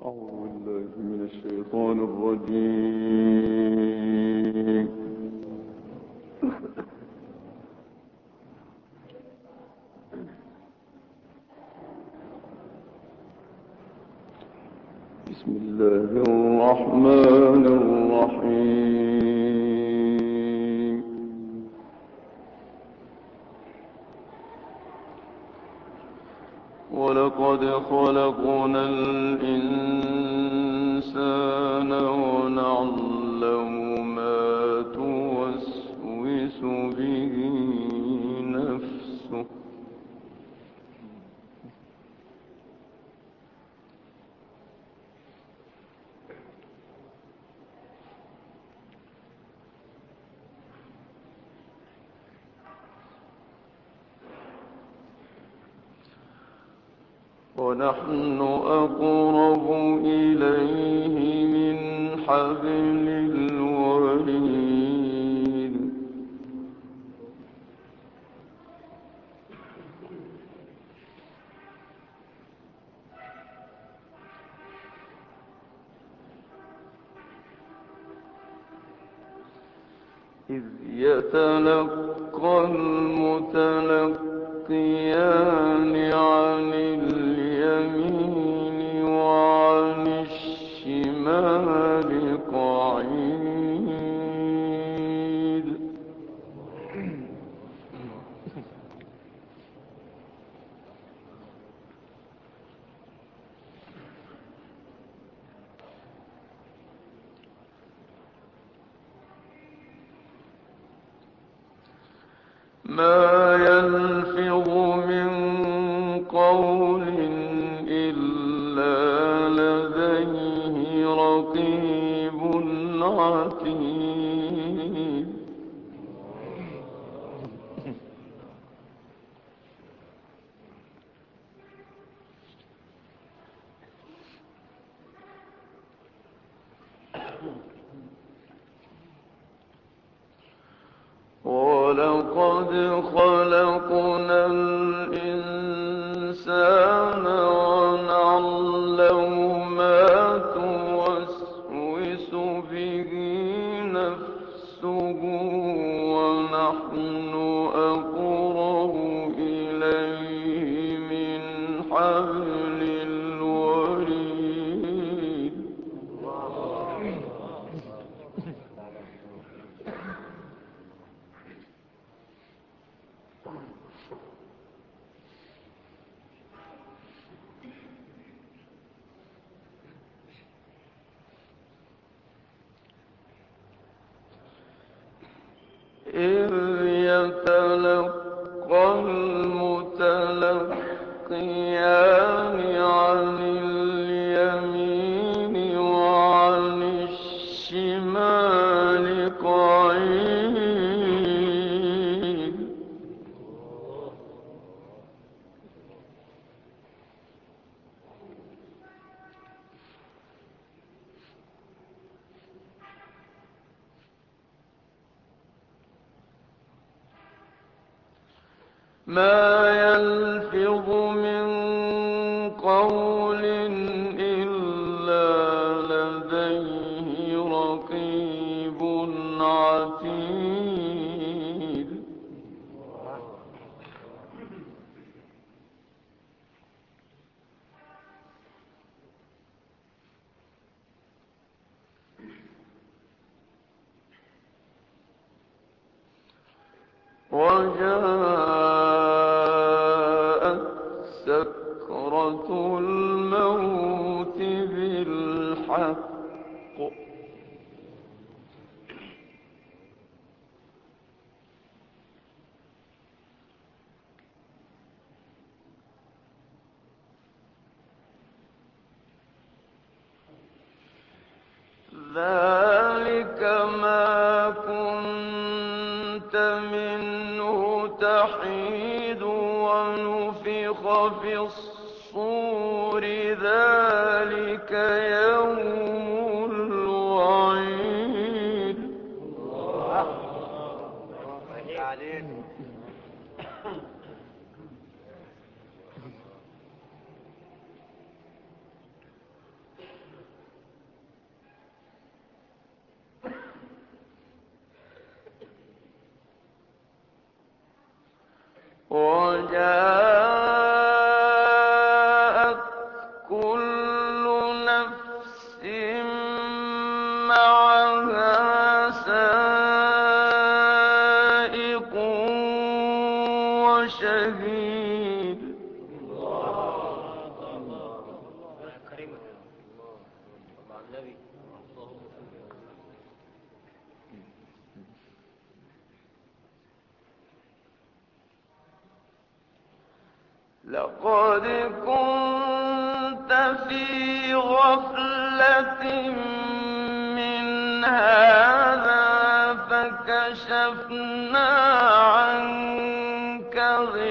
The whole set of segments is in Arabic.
أعوذ بالله من الشيطان الرجيم. بسم الله الرحمن الرحيم. ولقد خلقنا الإنسان ونعلم ما توسوس به نفسه. ونحن أقرب إليه من حبل الوريد. إذ يتلقى المتلقيان عن اليمين وعن الشمال قعيد. ما يلفظ من قول إلا لديه رقيب عتيد. ولقد خلقنا الإنسان ونعلم ما توسوس به نفسه ونحن أقرب إليه من حبل الوريد. إذ يتلقى المتلقيان عن اليمين وعن الشمال قعيد. ما يلفظ من قول إلا لديه رقيب عتيد. وجاءت سكرة الموت بالحق. ذلك ما كنت منه تحيد ونفخ في الصور ذلك يوم الوعيد. وجاءت كل نفس معها سائق وشهيد لقد كنت في غفلة من هذا فكشفنا عنك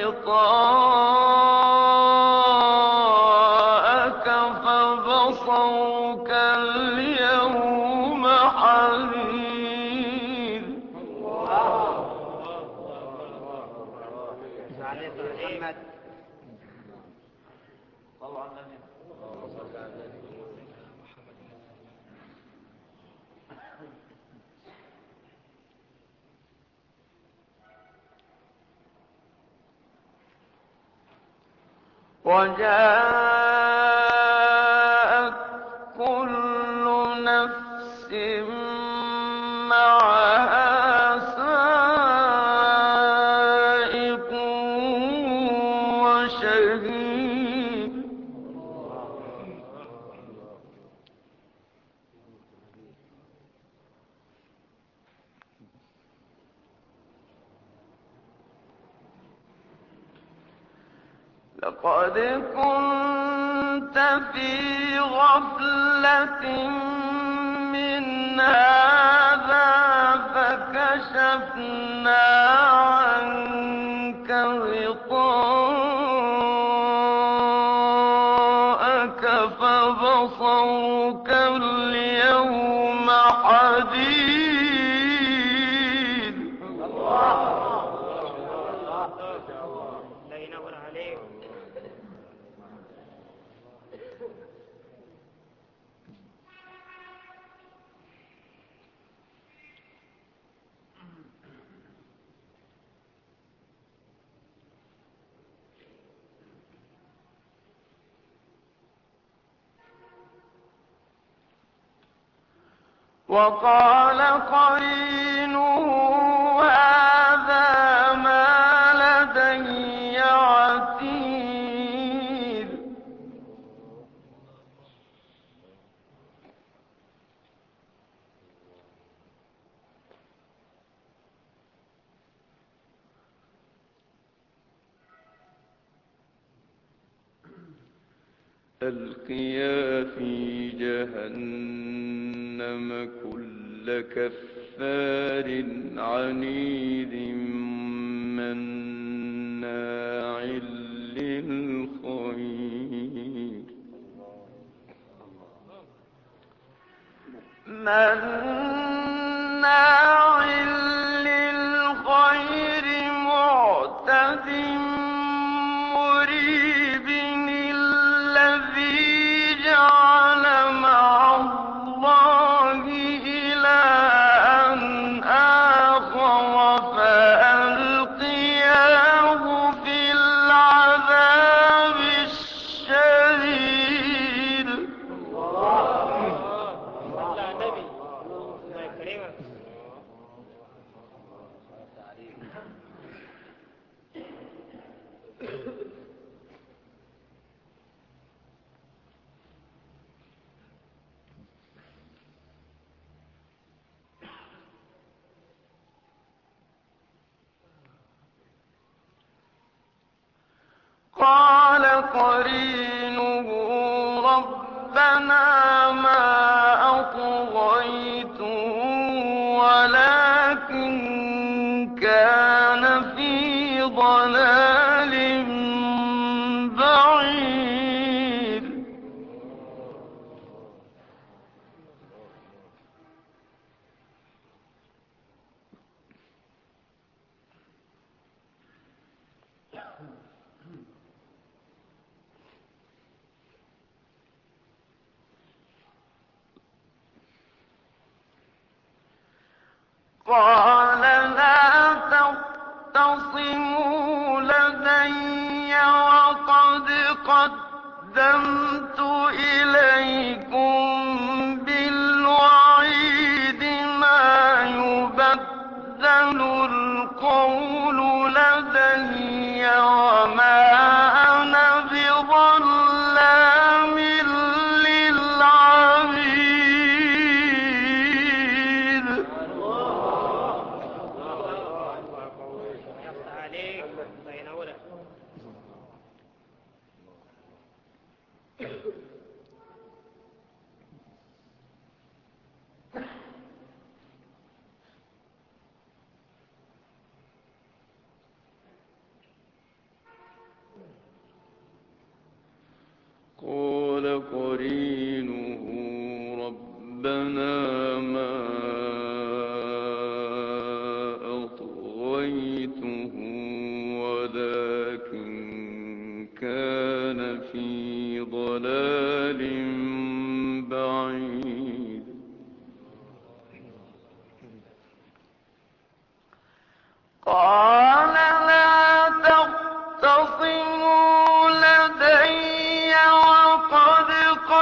غطاءك فبصرك اليوم حديد وجاءت كل نفس معها سائق وشهيد لقد كنت في غفلة من هذا فكشفنا عنك غطاءك فبصرك اليوم حديد وقال قرينه هذا ما لدي عتيد ألقيا في جهنم كل كفار عنيد مناع للخير مناع للخير معتد مريب الذي جعل مع الله إلها آخر فألقياه في العذاب الشديد قال قرينه ربنا ما أطغيته ولكن كان في ضلال بعيد قال لا تختصموا لدي وقد قدمت إليكم بالوعيد ما يبدل القول لدي وما أنا بظلام للعبيد. قال قرينه ربنا ما أطغيته ولكن كان في ضلال بعيد. قال لا تختصموا لدي وقد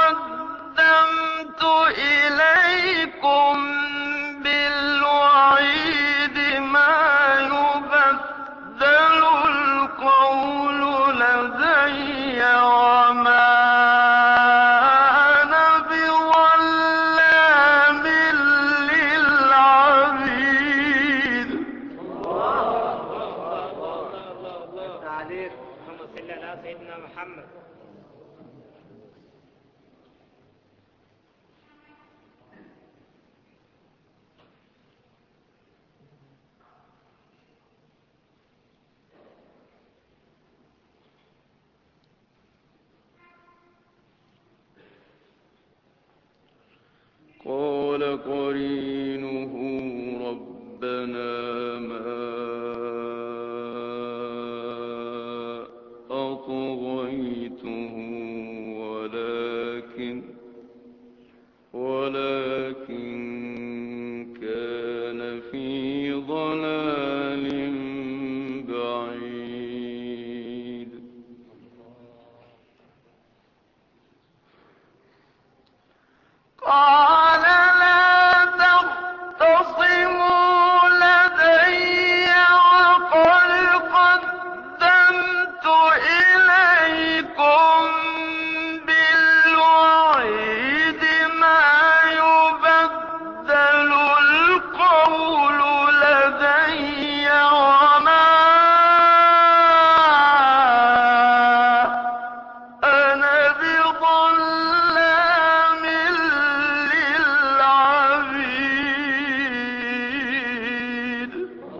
قدمت إليكم بالوعيد ما يبدل القول لدي وما أنا بظلام للعبيد. اللهم صل على سيدنا محمد. قال قرينه ربنا ما أطغيته ولكن كان في ضلال بعيد. قال لا تختصموا لدي وقد قدمت إليكم بالوعيد ما يبدل القول لدي وما أنا بظلام للعبيد.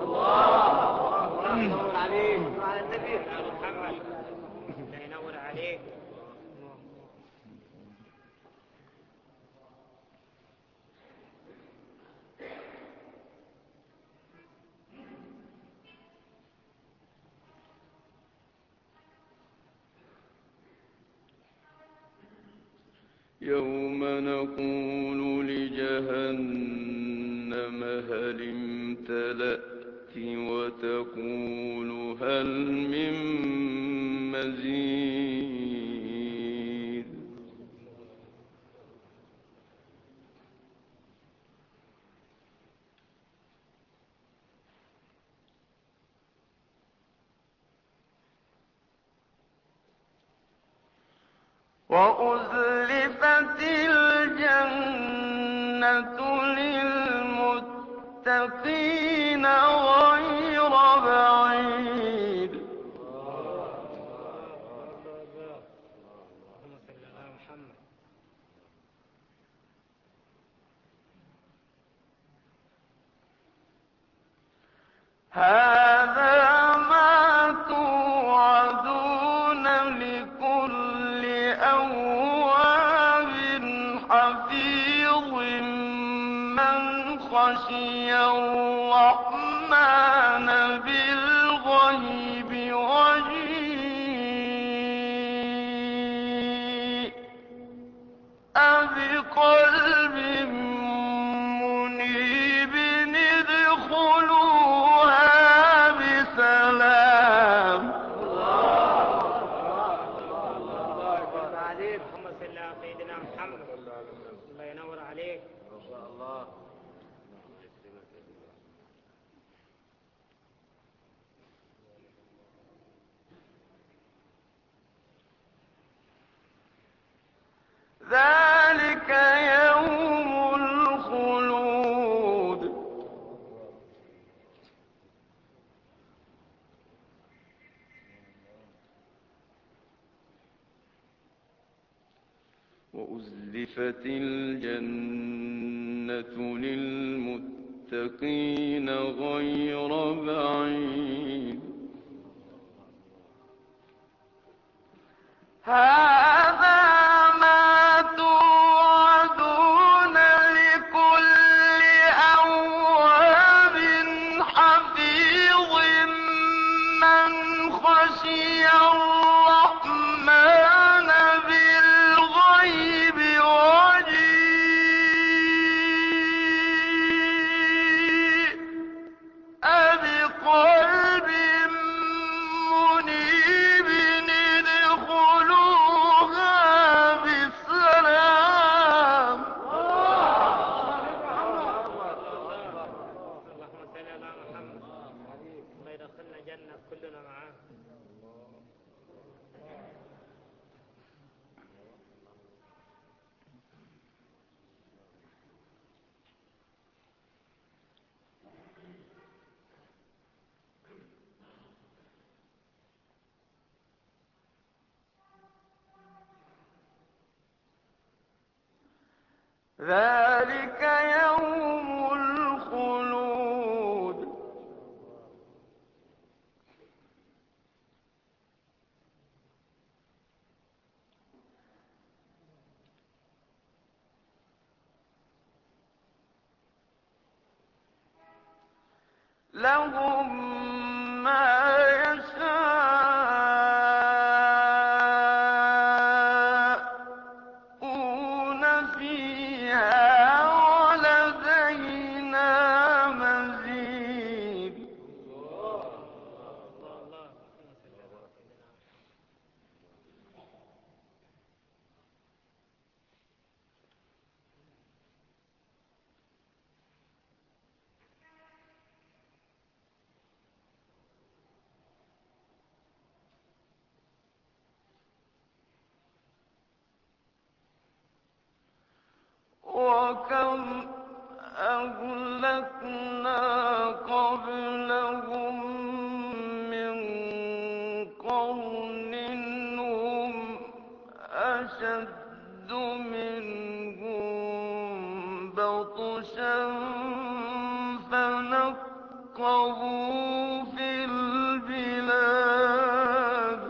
يوم نقول لجهنم هل امتلأت وتقول هل من مزيد. وأزلفت الجنة للمتقين غير بعيد. اللهم صل على محمد. هذا ما توعدون لكل أواب حفيظ من خشي الرحمن بالغيب وجيء بقلب منيب ادخلوها بسلام. سيدنا محمد. الله ينور عليك. ما شاء الله. ذلك يوم الخلود. وأزلفت الجنة للمتقين غير بعيد. هذا ما توعدون لكل أواب حفيظ من خشي الرحمن بالغيب وجيء بقلب منيب ادخلوها بسلام. اللهم صل على محمد. الله يدخلنا جنة كلنا معاه. ذلك يوم الخلود. لهم ما يشاءون فيها ولدينا مزيد. وكم أهلكنا قبلهم من قرن هم أشد منهم بطشا فنقبوا في البلاد.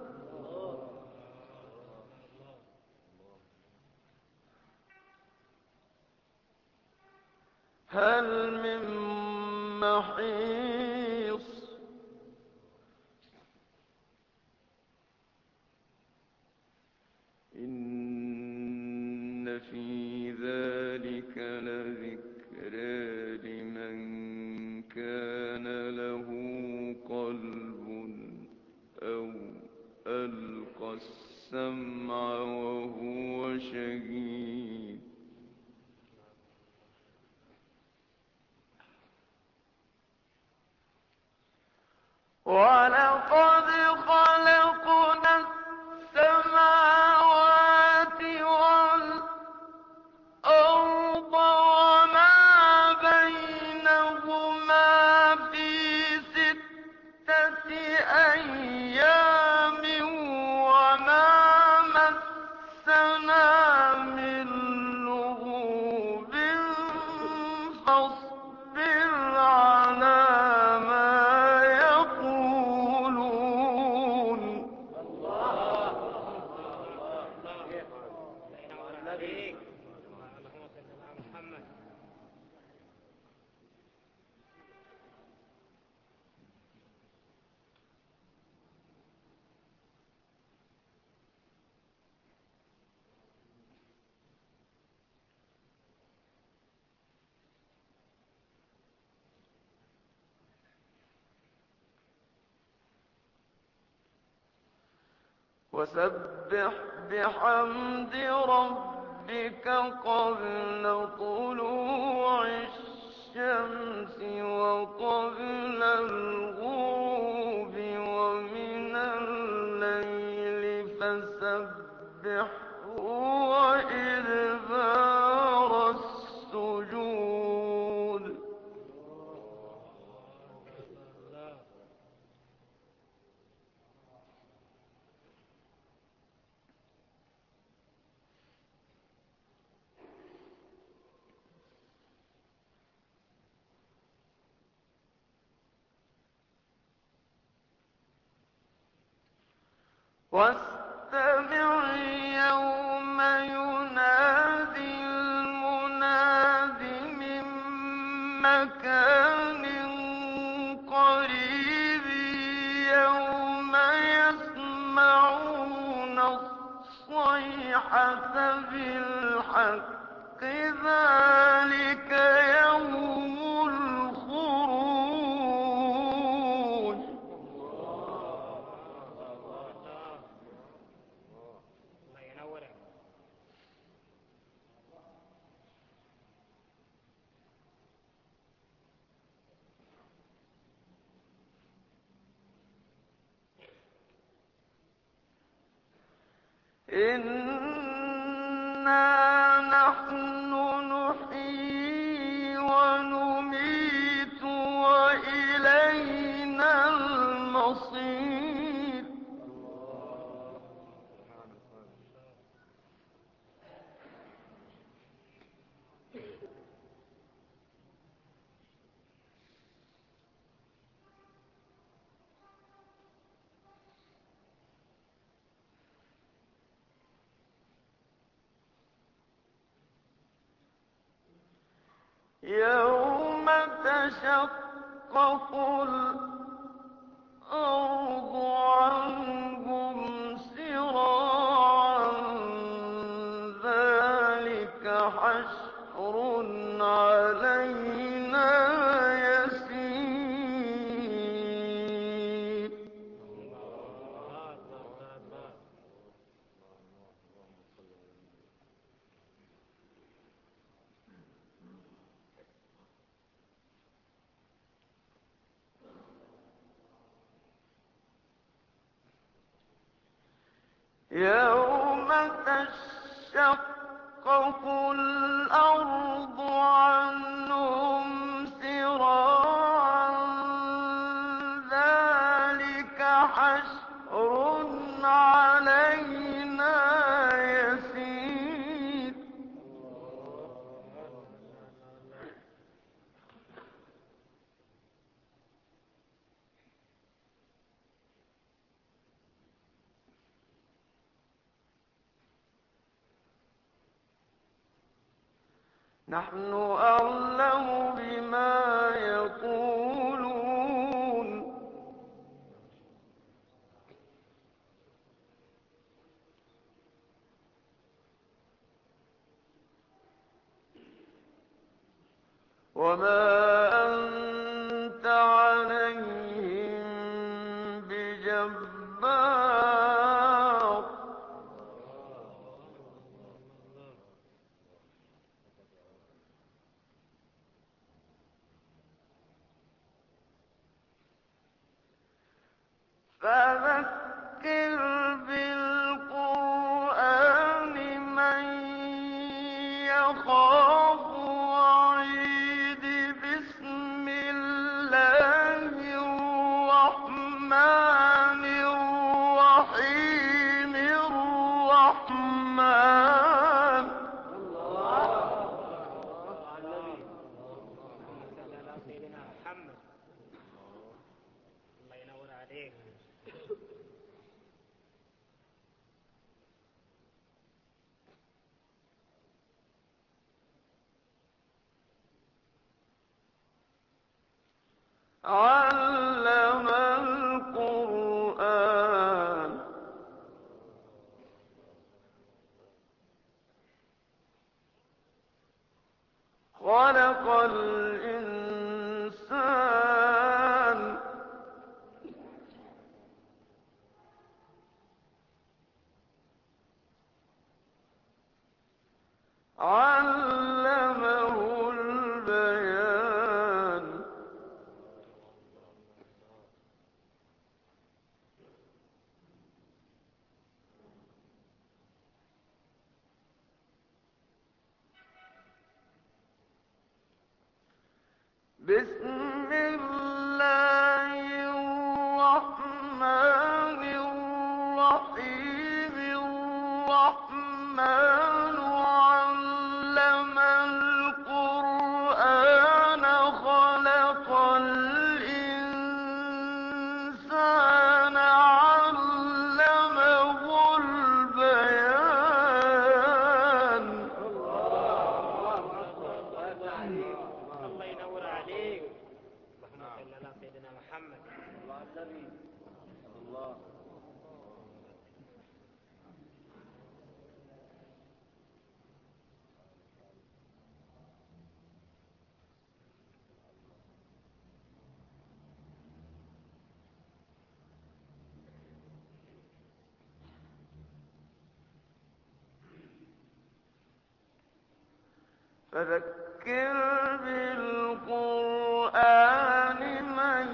هل من محيص. إن في ذلك لذكرى لمن كان له قلب أو ألقى السمع وهو شهيد. ولقد خلقنا السماوات والأرض وما بينهما في 6 أيام وما مسنا من لغوب فاصبر على ما يقولون. وسبح بحمد ربك قبل طلوع الشمس وقبل الغروب ومن الليل فسبحه وإدبار السجود. واستمع يوم ينادي المناد من مكان قريب يوم يسمعون الصيحة بالحق ذلك يوم الخروج. الله ينورك. إنا نحن نحيي ونميت وإلينا المصير. يوم تشقق الأرض عنهم سراعا ذلك حشر علينا يسير. يوم تشقق الأرض عنهم سراعا ذلك حشر علينا يسير. نحن أعلم بما يقولون وما أنت عليهم بجبار. فذكر بالقرآن من يخاف وعيد. بسم الله الرحمن الرحيم. الرحمن سيدنا محمد. الله ينور عليك. علم القرآن خلق الإنسان علمه البيان بسم الله الرحمن الرحيم الرحمن علم القرآن خلق الإنسان علمه البيان الله ينور عليك. اللهم صل على سيدنا محمد. الله فذكر بالقرآن من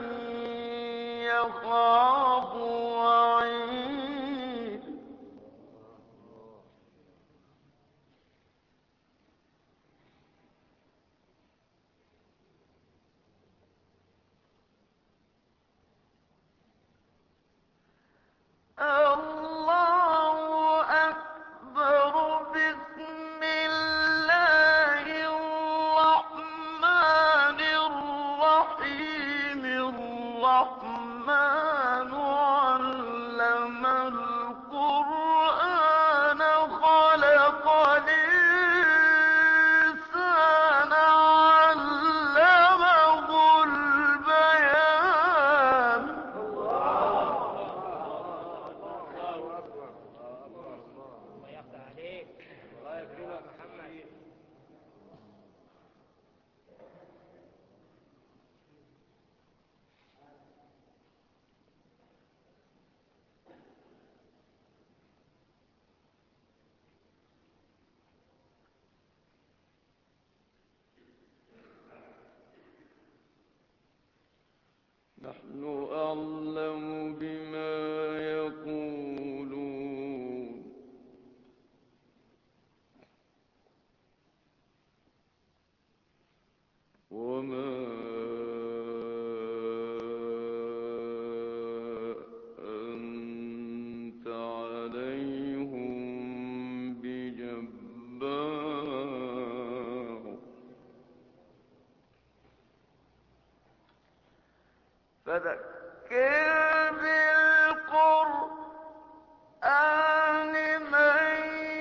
يخاف وعيد الله أكبر. بسم الله الرحمن الرحيم الرحمن علم القرآن خلق الإنسان علمه البيان الله يفتح عليك. الله يكرمك محمد. نحن أعلم بما يقولون وما أنت عليهم بجبار فذكر بالقرآن من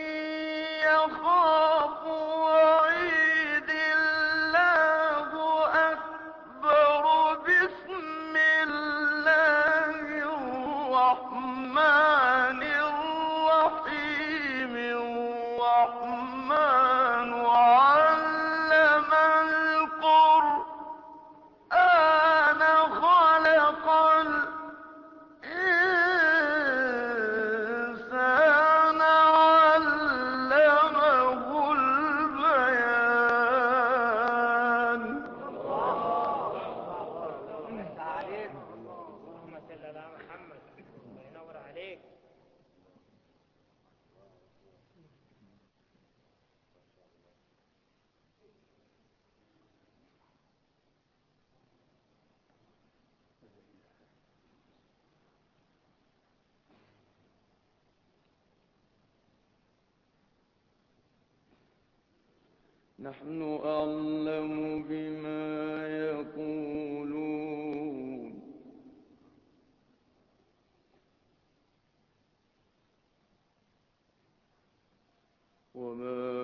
يخاف وعيد الله أكبر. بسم الله الرحمن الرحيم الرحمن علم القرآن خلق الإنسان علمه البيان اللهم صل على محمد. الله ينور عليك. نحن أعلم بما يقولون وما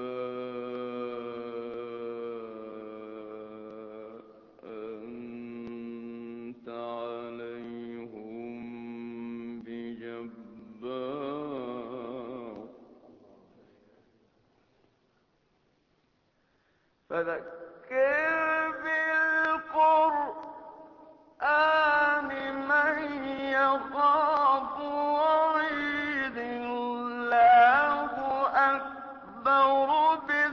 أنت عليهم بجبار فذكر بالقرآن من يخاف وعيد الله أكبر.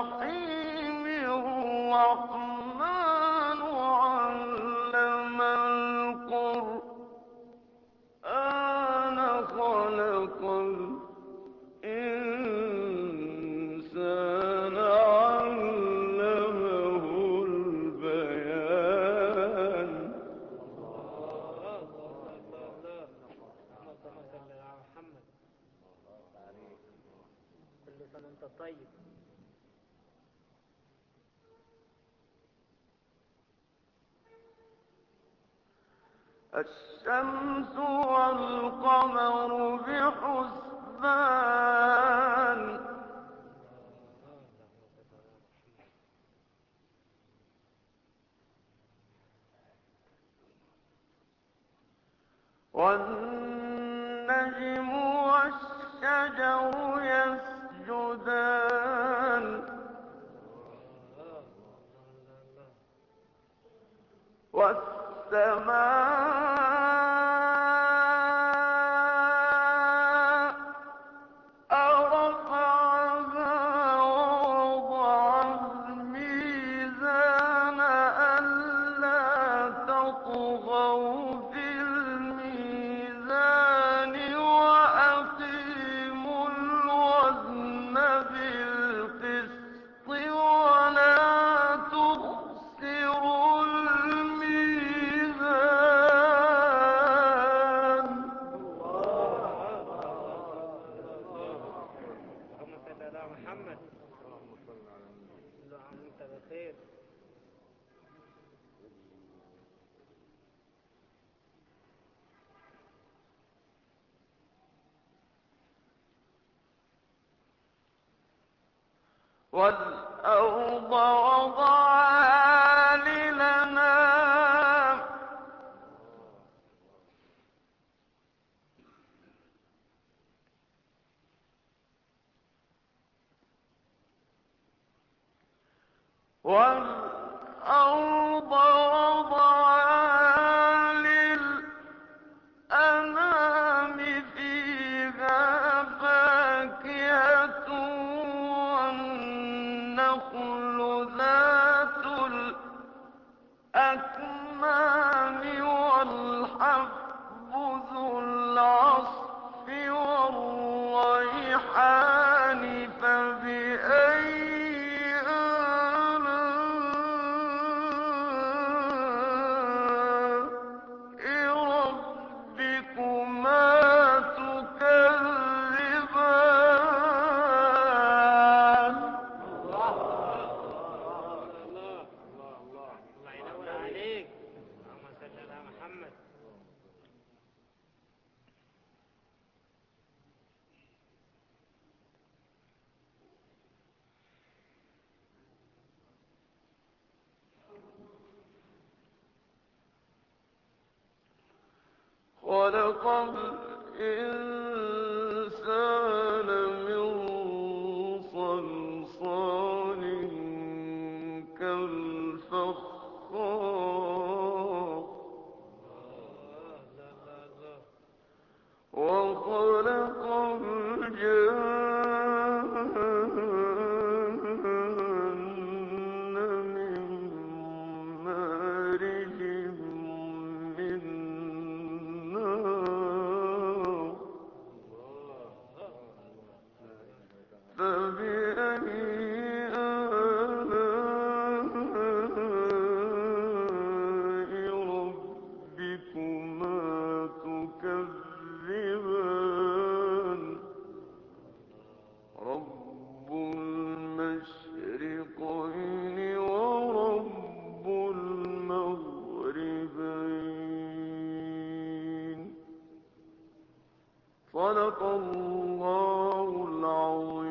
الرحيم الرحمن علم القرآن خلق الإنسان علمه البيان. اللهم صل على محمد. كل سنة وانت طيب. الشمس والقمر بحسبان والنجم والشجر يسجدان والسماء رفعها ووضع الميزان ألا تطغوا في الميزان وأقيموا الوزن بالقسط ولا تخسروا الميزان. اللهم صل على محمد. كل عام وانت بخير. والأرض وضعها للأنام والأرض وضعها للأنام فيها فاكهة والنخل ذات الأكمام والحب ذو العصف والريحان فبأي آلاء ربكما تكذبان. الله ينور عليك. اللهم صل على محمد. خلق الإنسان من صلصال كالفخار وخلق الجن من مارج من نار فبأي آلاء ربكما تكذبان. رب المشرقين ورب المغربين. صدق الله العظيم.